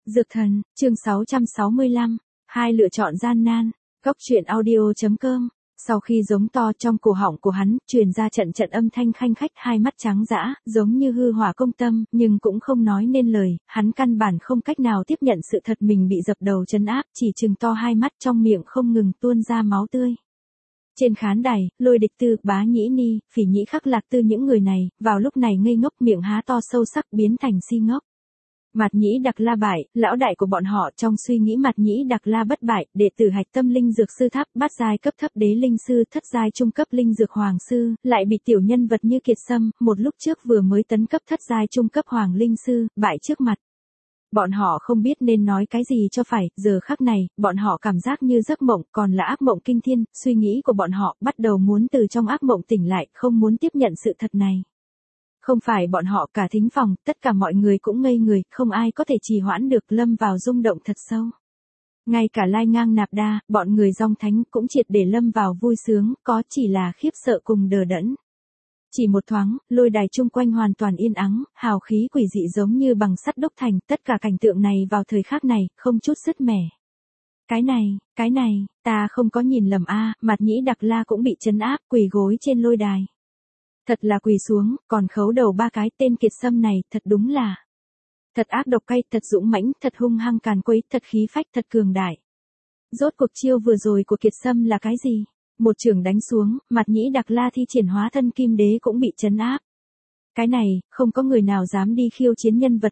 Dược thần, chương 665, hai lựa chọn gian nan, góc truyện audio.com. Sau khi giống to trong cổ họng của hắn, truyền ra trận trận âm thanh khanh khách, hai mắt trắng dã, giống như hư hỏa công tâm, nhưng cũng không nói nên lời, hắn căn bản không cách nào tiếp nhận sự thật mình bị dập đầu trấn áp, chỉ trừng to hai mắt, trong miệng không ngừng tuôn ra máu tươi. Trên khán đài, Lôi Địch Tư, Bá Nhĩ Ni, Phỉ Nhĩ Khắc Lạc Tư những người này, vào lúc này ngây ngốc, miệng há to sâu sắc biến thành si ngốc. Mạt Nhĩ Đặc La bại, lão đại của bọn họ trong suy nghĩ Mạt Nhĩ Đặc La bất bại, đệ tử hạch tâm linh dược sư tháp, bát giai cấp thấp đế linh sư, thất giai trung cấp linh dược hoàng sư, lại bị tiểu nhân vật như Kiệt Sâm, một lúc trước vừa mới tấn cấp thất giai trung cấp hoàng linh sư, bại trước mặt. Bọn họ không biết nên nói cái gì cho phải, giờ khắc này, bọn họ cảm giác như giấc mộng, còn là ác mộng kinh thiên, suy nghĩ của bọn họ bắt đầu muốn từ trong ác mộng tỉnh lại, không muốn tiếp nhận sự thật này. Không phải bọn họ, cả thính phòng, tất cả mọi người cũng ngây người, không ai có thể trì hoãn được, lâm vào rung động thật sâu. Ngay cả Lai Ngang Nạp Đa, bọn người Dòng Thánh cũng triệt để lâm vào vui sướng, có chỉ là khiếp sợ cùng đờ đẫn. Chỉ một thoáng, lôi đài chung quanh hoàn toàn yên ắng, hào khí quỷ dị giống như bằng sắt đúc thành, tất cả cảnh tượng này vào thời khắc này, không chút sứt mẻ. Cái này, ta không có nhìn lầm a, Mạt Nhĩ Đặc La cũng bị trấn áp, quỳ gối trên lôi đài. Thật là quỳ xuống, còn khấu đầu ba cái, tên Kiệt Sâm này, thật đúng là. Thật ác độc cay, thật dũng mãnh, thật hung hăng càn quấy, thật khí phách, thật cường đại. Rốt cuộc chiêu vừa rồi của Kiệt Sâm là cái gì? Một chưởng đánh xuống, Mạt Nhĩ Đặc La thi triển hóa thân kim đế cũng bị trấn áp. Cái này, không có người nào dám đi khiêu chiến nhân vật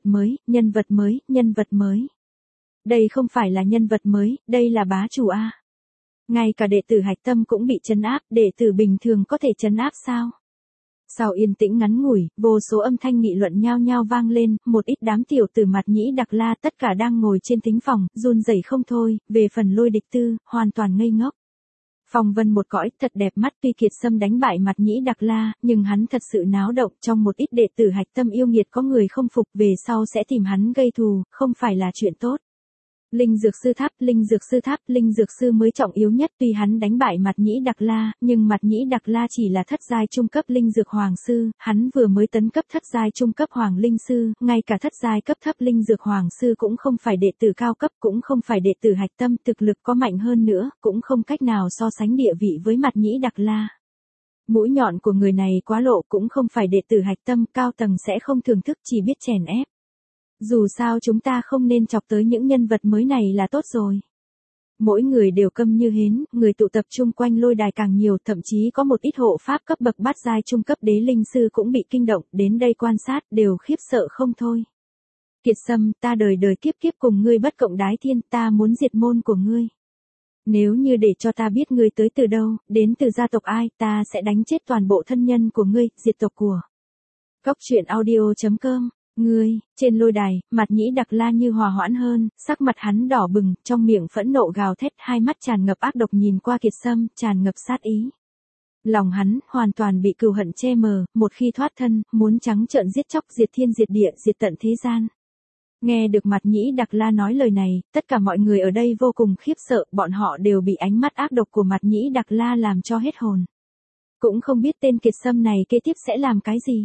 mới. Đây không phải là nhân vật mới, đây là bá chủ a. Ngay cả đệ tử hạch tâm cũng bị trấn áp, đệ tử bình thường có thể trấn áp sao? Sau yên tĩnh ngắn ngủi, vô số âm thanh nghị luận nhao nhao vang lên, một ít đám tiểu tử Mạt Nhĩ Đặc La tất cả đang ngồi trên thính phòng, run rẩy không thôi, về phần Lôi Địch Tư, hoàn toàn ngây ngốc. Phong vân một cõi, thật đẹp mắt, tuy Kiệt Sâm đánh bại Mạt Nhĩ Đặc La, nhưng hắn thật sự náo động, trong một ít đệ tử hạch tâm yêu nghiệt có người không phục, về sau sẽ tìm hắn gây thù, không phải là chuyện tốt. Linh dược sư mới trọng yếu nhất, tuy hắn đánh bại Mạt Nhĩ Đặc La, nhưng Mạt Nhĩ Đặc La chỉ là thất giai trung cấp linh dược hoàng sư, hắn vừa mới tấn cấp thất giai trung cấp hoàng linh sư, ngay cả thất giai cấp thấp linh dược hoàng sư cũng không phải đệ tử cao cấp, cũng không phải đệ tử hạch tâm, thực lực có mạnh hơn nữa, cũng không cách nào so sánh địa vị với Mạt Nhĩ Đặc La. Mũi nhọn của người này quá lộ, cũng không phải đệ tử hạch tâm, cao tầng sẽ không thưởng thức, chỉ biết chèn ép. Dù sao chúng ta không nên chọc tới những nhân vật mới này là tốt rồi. Mỗi người đều câm như hến, người tụ tập chung quanh lôi đài càng nhiều, thậm chí có một ít hộ pháp cấp bậc bát giai trung cấp đế linh sư cũng bị kinh động, đến đây quan sát, đều khiếp sợ không thôi. Kiệt Sâm, ta đời đời kiếp kiếp cùng ngươi bất cộng đái thiên, ta muốn diệt môn của ngươi. Nếu như để cho ta biết ngươi tới từ đâu, đến từ gia tộc ai, ta sẽ đánh chết toàn bộ thân nhân của ngươi, diệt tộc của. Góc truyện audio.com. Ngươi, trên lôi đài, Mạt Nhĩ Đặc La như hòa hoãn hơn, sắc mặt hắn đỏ bừng, trong miệng phẫn nộ gào thét, hai mắt tràn ngập ác độc nhìn qua Kiệt Sâm, tràn ngập sát ý. Lòng hắn, hoàn toàn bị cừu hận che mờ, một khi thoát thân, muốn trắng trợn giết chóc, diệt thiên diệt địa, diệt tận thế gian. Nghe được Mạt Nhĩ Đặc La nói lời này, tất cả mọi người ở đây vô cùng khiếp sợ, bọn họ đều bị ánh mắt ác độc của Mạt Nhĩ Đặc La làm cho hết hồn. Cũng không biết tên Kiệt Sâm này kế tiếp sẽ làm cái gì.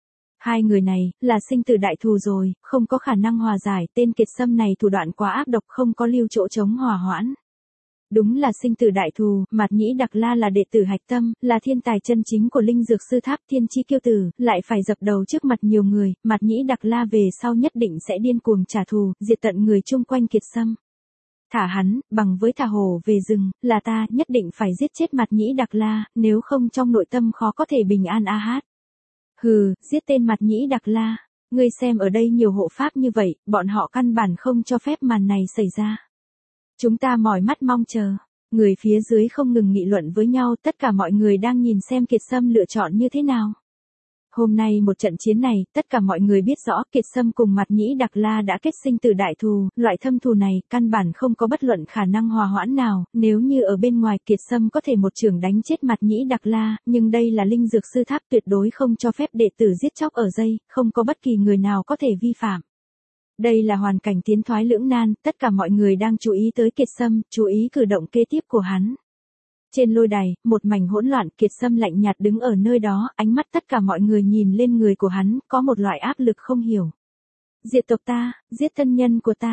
Hai người này, là sinh tử đại thù rồi, không có khả năng hòa giải, tên Kiệt Sâm này thủ đoạn quá ác độc, không có lưu chỗ chống hòa hoãn. Đúng là sinh tử đại thù, Mạt Nhĩ Đặc La là đệ tử hạch tâm, là thiên tài chân chính của linh dược sư tháp, thiên chi kiêu tử, lại phải dập đầu trước mặt nhiều người, Mạt Nhĩ Đặc La về sau nhất định sẽ điên cuồng trả thù, diệt tận người chung quanh Kiệt Sâm. Thả hắn, bằng với thả hổ về rừng, là ta, nhất định phải giết chết Mạt Nhĩ Đặc La, nếu không trong nội tâm khó có thể bình an a hát. Hừ, giết tên Mạt Nhĩ Đặc La. Ngươi xem ở đây nhiều hộ pháp như vậy, bọn họ căn bản không cho phép màn này xảy ra. Chúng ta mỏi mắt mong chờ. Người phía dưới không ngừng nghị luận với nhau, tất cả mọi người đang nhìn xem Kiệt Sâm lựa chọn như thế nào. Hôm nay một trận chiến này, tất cả mọi người biết rõ Kiệt Sâm cùng Mạt Nhĩ Đặc La đã kết sinh tử đại thù, loại thâm thù này, căn bản không có bất luận khả năng hòa hoãn nào, nếu như ở bên ngoài Kiệt Sâm có thể một chưởng đánh chết Mạt Nhĩ Đặc La, nhưng đây là linh dược sư tháp tuyệt đối không cho phép đệ tử giết chóc ở dây, không có bất kỳ người nào có thể vi phạm. Đây là hoàn cảnh tiến thoái lưỡng nan, tất cả mọi người đang chú ý tới Kiệt Sâm, chú ý cử động kế tiếp của hắn. Trên lôi đài, một mảnh hỗn loạn, Kiệt Sâm lạnh nhạt đứng ở nơi đó, ánh mắt tất cả mọi người nhìn lên người của hắn, có một loại áp lực không hiểu. Diệt tộc ta, giết thân nhân của ta,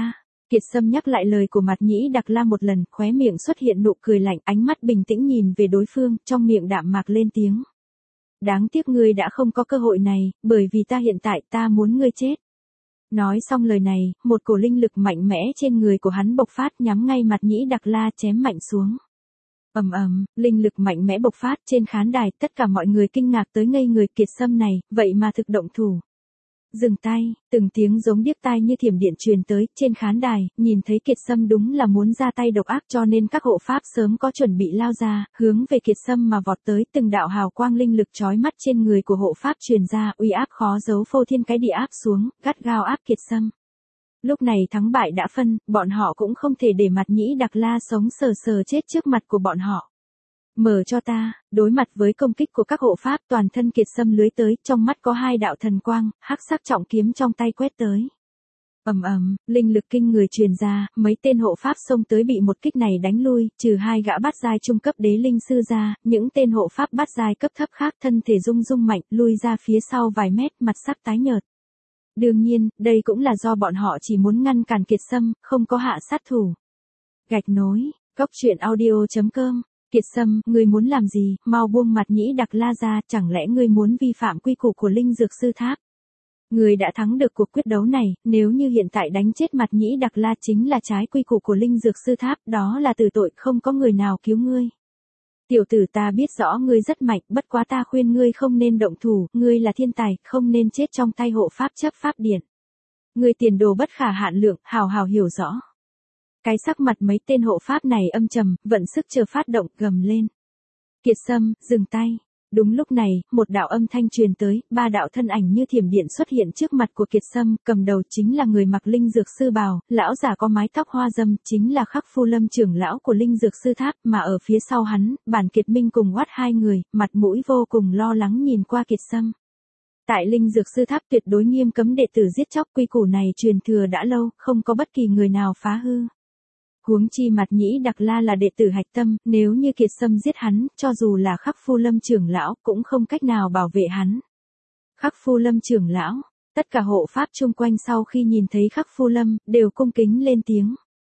Kiệt Sâm nhắc lại lời của Mạt Nhĩ Đặc La một lần, khóe miệng xuất hiện nụ cười lạnh, ánh mắt bình tĩnh nhìn về đối phương, trong miệng đạm mạc lên tiếng. Đáng tiếc ngươi đã không có cơ hội này, bởi vì ta hiện tại ta muốn ngươi chết. Nói xong lời này, một cổ linh lực mạnh mẽ trên người của hắn bộc phát nhắm ngay Mạt Nhĩ Đặc La chém mạnh xuống. Ầm ầm, linh lực mạnh mẽ bộc phát trên khán đài, tất cả mọi người kinh ngạc tới ngây người. Kiệt Sâm này, vậy mà thực động thủ. Dừng tay, từng tiếng giống điếc tai như thiểm điện truyền tới, trên khán đài, nhìn thấy Kiệt Sâm đúng là muốn ra tay độc ác cho nên các hộ pháp sớm có chuẩn bị lao ra, hướng về Kiệt Sâm mà vọt tới, từng đạo hào quang linh lực chói mắt trên người của hộ pháp truyền ra, uy áp khó giấu phô thiên cái địa áp xuống, gắt gao áp Kiệt Sâm. Lúc này thắng bại đã phân, bọn họ cũng không thể để Mạt Nhĩ Đặc La sống sờ sờ chết trước mặt của bọn họ. Mở cho ta, đối mặt với công kích của các hộ pháp, toàn thân Kiệt Sâm lưới tới, trong mắt có hai đạo thần quang, hắc sắc trọng kiếm trong tay quét tới. Ầm ầm, linh lực kinh người truyền ra, mấy tên hộ pháp xông tới bị một kích này đánh lui, trừ hai gã bát giai trung cấp đế linh sư ra, những tên hộ pháp bát giai cấp thấp khác thân thể rung rung mạnh, lui ra phía sau vài mét, mặt sắc tái nhợt. Đương nhiên, đây cũng là do bọn họ chỉ muốn ngăn cản Kiệt Sâm, không có hạ sát thủ. Gạch nối, goctruyện.audio.com. Kiệt Sâm, ngươi muốn làm gì, mau buông Mạt Nhĩ Đặc La ra, chẳng lẽ ngươi muốn vi phạm quy củ của Linh Dược Sư Tháp? Ngươi đã thắng được cuộc quyết đấu này, nếu như hiện tại đánh chết Mạt Nhĩ Đặc La chính là trái quy củ của Linh Dược Sư Tháp, đó là tử tội, không có người nào cứu ngươi. Tiểu tử, ta biết rõ ngươi rất mạnh, bất quá ta khuyên ngươi không nên động thủ, ngươi là thiên tài, không nên chết trong tay hộ pháp chấp pháp điện. Ngươi tiền đồ bất khả hạn lượng, hào hào hiểu rõ. Cái sắc mặt mấy tên hộ pháp này âm trầm, vận sức chờ phát động, gầm lên. Kiệt Sâm, dừng tay. Đúng lúc này, một đạo âm thanh truyền tới, ba đạo thân ảnh như thiểm điện xuất hiện trước mặt của Kiệt Sâm, cầm đầu chính là người mặc Linh Dược Sư bào, lão giả có mái tóc hoa dâm, chính là Khắc Phu Lâm trưởng lão của Linh Dược Sư Tháp, mà ở phía sau hắn, Bản Kiệt Minh cùng Oát hai người, mặt mũi vô cùng lo lắng nhìn qua Kiệt Sâm. Tại Linh Dược Sư Tháp tuyệt đối nghiêm cấm đệ tử giết chóc, quy củ này truyền thừa đã lâu, không có bất kỳ người nào phá hư. Huống chi Mạt Nhĩ Đặc La là đệ tử hạch tâm, nếu như Kiệt Sâm giết hắn, cho dù là Khắc Phu Lâm trưởng lão, cũng không cách nào bảo vệ hắn. Khắc Phu Lâm trưởng lão, tất cả hộ pháp chung quanh sau khi nhìn thấy Khắc Phu Lâm, đều cung kính lên tiếng.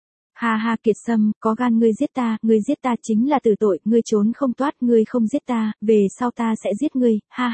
Ha ha, Kiệt Sâm, có gan ngươi giết ta chính là tử tội, ngươi trốn không thoát, ngươi không giết ta, về sau ta sẽ giết ngươi, ha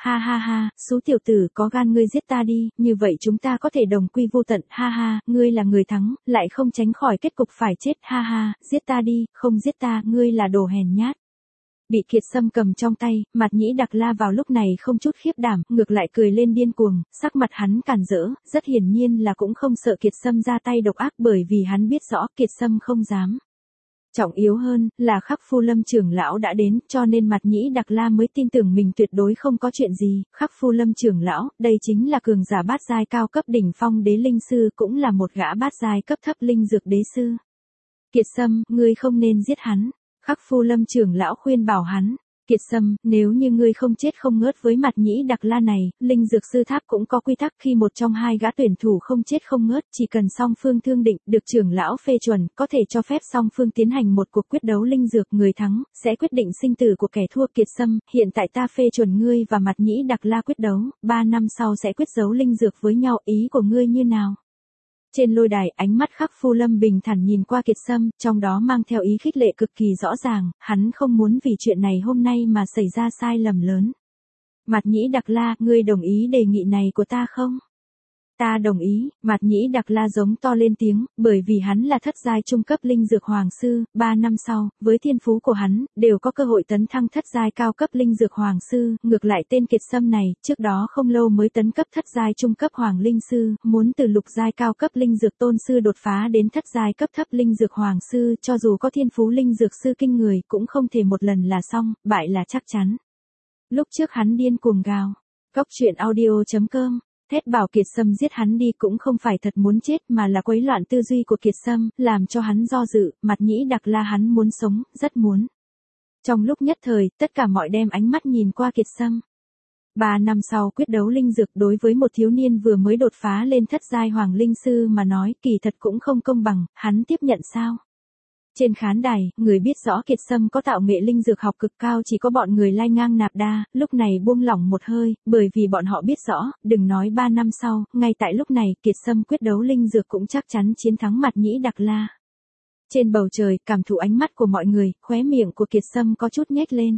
ha, xú tiểu tử, có gan ngươi giết ta đi, như vậy chúng ta có thể đồng quy vô tận, ha ha, ngươi là người thắng, lại không tránh khỏi kết cục phải chết, ha ha, giết ta đi, không giết ta, ngươi là đồ hèn nhát. Bị Kiệt Sâm cầm trong tay, Mạt Nhĩ Đặc La vào lúc này không chút khiếp đảm, ngược lại cười lên điên cuồng, sắc mặt hắn càn rỡ, rất hiển nhiên là cũng không sợ Kiệt Sâm ra tay độc ác bởi vì hắn biết rõ Kiệt Sâm không dám. Trọng yếu hơn, là Khắc Phu Lâm trưởng lão đã đến, cho nên Mạt Nhĩ Đặc La mới tin tưởng mình tuyệt đối không có chuyện gì. Khắc Phu Lâm trưởng lão, đây chính là cường giả bát giai cao cấp đỉnh phong đế linh sư, cũng là một gã bát giai cấp thấp linh dược đế sư. Kiệt Sâm, ngươi không nên giết hắn. Khắc Phu Lâm trưởng lão khuyên bảo hắn. Kiệt Sâm, nếu như ngươi không chết không ngớt với Mạt Nhĩ Đặc La này, Linh Dược Sư Tháp cũng có quy tắc, khi một trong hai gã tuyển thủ không chết không ngớt, chỉ cần song phương thương định, được trưởng lão phê chuẩn, có thể cho phép song phương tiến hành một cuộc quyết đấu linh dược, người thắng sẽ quyết định sinh tử của kẻ thua. Kiệt Sâm, hiện tại ta phê chuẩn ngươi và Mạt Nhĩ Đặc La quyết đấu, 3 năm sau sẽ quyết đấu linh dược với nhau, ý của ngươi như nào? Trên lôi đài, ánh mắt Khắc Phu Lâm bình thản nhìn qua Kiệt Sâm, trong đó mang theo ý khích lệ cực kỳ rõ ràng, hắn không muốn vì chuyện này hôm nay mà xảy ra sai lầm lớn. Mạt Nhĩ Đặc La, ngươi đồng ý đề nghị này của ta không? Ta đồng ý, Mạt Nhĩ Đặc La giống to lên tiếng, bởi vì hắn là thất giai trung cấp linh dược hoàng sư, 3 năm sau, với thiên phú của hắn, đều có cơ hội tấn thăng thất giai cao cấp linh dược hoàng sư, ngược lại tên Kiệt Sâm này, trước đó không lâu mới tấn cấp thất giai trung cấp hoàng linh sư, muốn từ lục giai cao cấp linh dược tôn sư đột phá đến thất giai cấp thấp linh dược hoàng sư, cho dù có thiên phú linh dược sư kinh người, cũng không thể một lần là xong, bại là chắc chắn. Lúc trước hắn điên cuồng gào, goctruyện.audio.com. Thét bảo Kiệt Sâm giết hắn đi cũng không phải thật muốn chết mà là quấy loạn tư duy của Kiệt Sâm, làm cho hắn do dự. Mạt Nhĩ Đặc La hắn muốn sống, rất muốn. Trong lúc nhất thời, tất cả mọi đem ánh mắt nhìn qua Kiệt Sâm. 3 năm sau quyết đấu linh dược, đối với một thiếu niên vừa mới đột phá lên thất giai hoàng linh sư mà nói, kỳ thật cũng không công bằng, hắn tiếp nhận sao? Trên khán đài, người biết rõ Kiệt Sâm có tạo nghệ linh dược học cực cao chỉ có bọn người Lai Ngang Nạp Đa, lúc này buông lỏng một hơi, bởi vì bọn họ biết rõ, đừng nói 3 năm sau, ngay tại lúc này Kiệt Sâm quyết đấu linh dược cũng chắc chắn chiến thắng Mạt Nhĩ Đặc La. Trên bầu trời, cảm thụ ánh mắt của mọi người, khóe miệng của Kiệt Sâm có chút nhếch lên.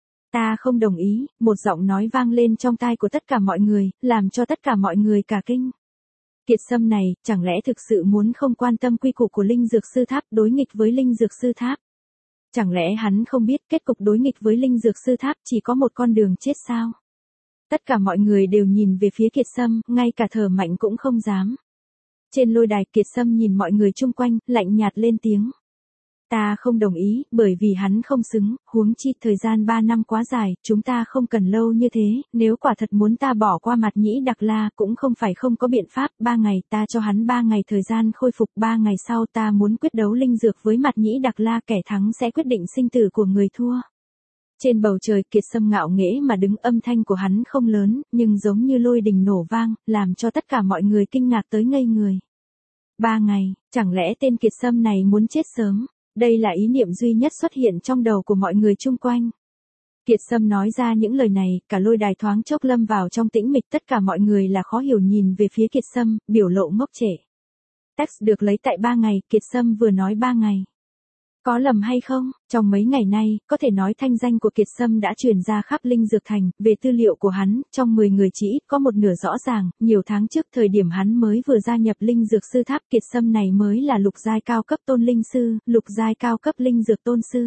Ta không đồng ý, một giọng nói vang lên trong tai của tất cả mọi người, làm cho tất cả mọi người cả kinh. Kiệt Sâm này, chẳng lẽ thực sự muốn không quan tâm quy củ của Linh Dược Sư Tháp đối nghịch với Linh Dược Sư Tháp? Chẳng lẽ hắn không biết kết cục đối nghịch với Linh Dược Sư Tháp chỉ có một con đường chết sao? Tất cả mọi người đều nhìn về phía Kiệt Sâm, ngay cả thở mạnh cũng không dám. Trên lôi đài Kiệt Sâm nhìn mọi người chung quanh, lạnh nhạt lên tiếng. Ta không đồng ý, bởi vì hắn không xứng, huống chi thời gian 3 năm quá dài, chúng ta không cần lâu như thế, nếu quả thật muốn ta bỏ qua Mạt Nhĩ Đặc La cũng không phải không có biện pháp, 3 ngày ta cho hắn 3 ngày thời gian khôi phục, 3 ngày sau ta muốn quyết đấu linh dược với Mạt Nhĩ Đặc La, kẻ thắng sẽ quyết định sinh tử của người thua. Trên bầu trời Kiệt Sâm ngạo nghễ mà đứng, âm thanh của hắn không lớn, nhưng giống như lôi đình nổ vang, làm cho tất cả mọi người kinh ngạc tới ngây người. 3 ngày, chẳng lẽ tên Kiệt Sâm này muốn chết sớm? Đây là ý niệm duy nhất xuất hiện trong đầu của mọi người chung quanh. Kiệt Sâm nói ra những lời này, cả lôi đài thoáng chốc lâm vào trong tĩnh mịch, tất cả mọi người là khó hiểu nhìn về phía Kiệt Sâm, biểu lộ ngốc trệ. Text được lấy tại 3 ngày, Kiệt Sâm vừa nói 3 ngày. Có lầm hay không? Trong mấy ngày nay, có thể nói thanh danh của Kiệt Sâm đã truyền ra khắp Linh Dược Thành, về tư liệu của hắn, trong 10 người chỉ ít có một nửa rõ ràng, nhiều tháng trước thời điểm hắn mới vừa gia nhập Linh Dược Sư Tháp, Kiệt Sâm này mới là lục giai cao cấp tôn linh sư, lục giai cao cấp linh dược tôn sư.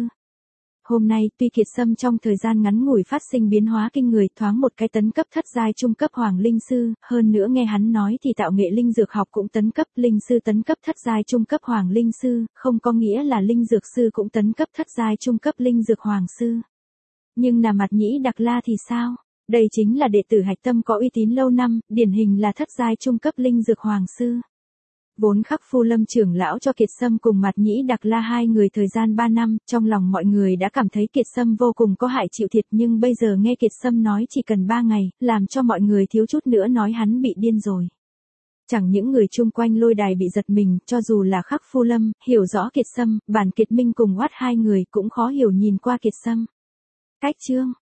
Hôm nay, tuy Kiệt Sâm trong thời gian ngắn ngủi phát sinh biến hóa kinh người, thoáng một cái tấn cấp thất giai trung cấp hoàng linh sư, hơn nữa nghe hắn nói thì tạo nghệ linh dược học cũng tấn cấp, linh sư tấn cấp thất giai trung cấp hoàng linh sư, không có nghĩa là linh dược sư cũng tấn cấp thất giai trung cấp linh dược hoàng sư. Nhưng là Mạt Nhĩ Đặc La thì sao? Đây chính là đệ tử hạch tâm có uy tín lâu năm, điển hình là thất giai trung cấp linh dược hoàng sư. Vốn Khắc Phu Lâm trưởng lão cho Kiệt Sâm cùng Mạt Nhĩ Đặc La hai người thời gian 3 năm, trong lòng mọi người đã cảm thấy Kiệt Sâm vô cùng có hại chịu thiệt, nhưng bây giờ nghe Kiệt Sâm nói chỉ cần 3 ngày, làm cho mọi người thiếu chút nữa nói hắn bị điên rồi. Chẳng những người chung quanh lôi đài bị giật mình, cho dù là Khắc Phu Lâm, hiểu rõ Kiệt Sâm, Bản Kiệt Minh cùng Hoát hai người cũng khó hiểu nhìn qua Kiệt Sâm. Cách chương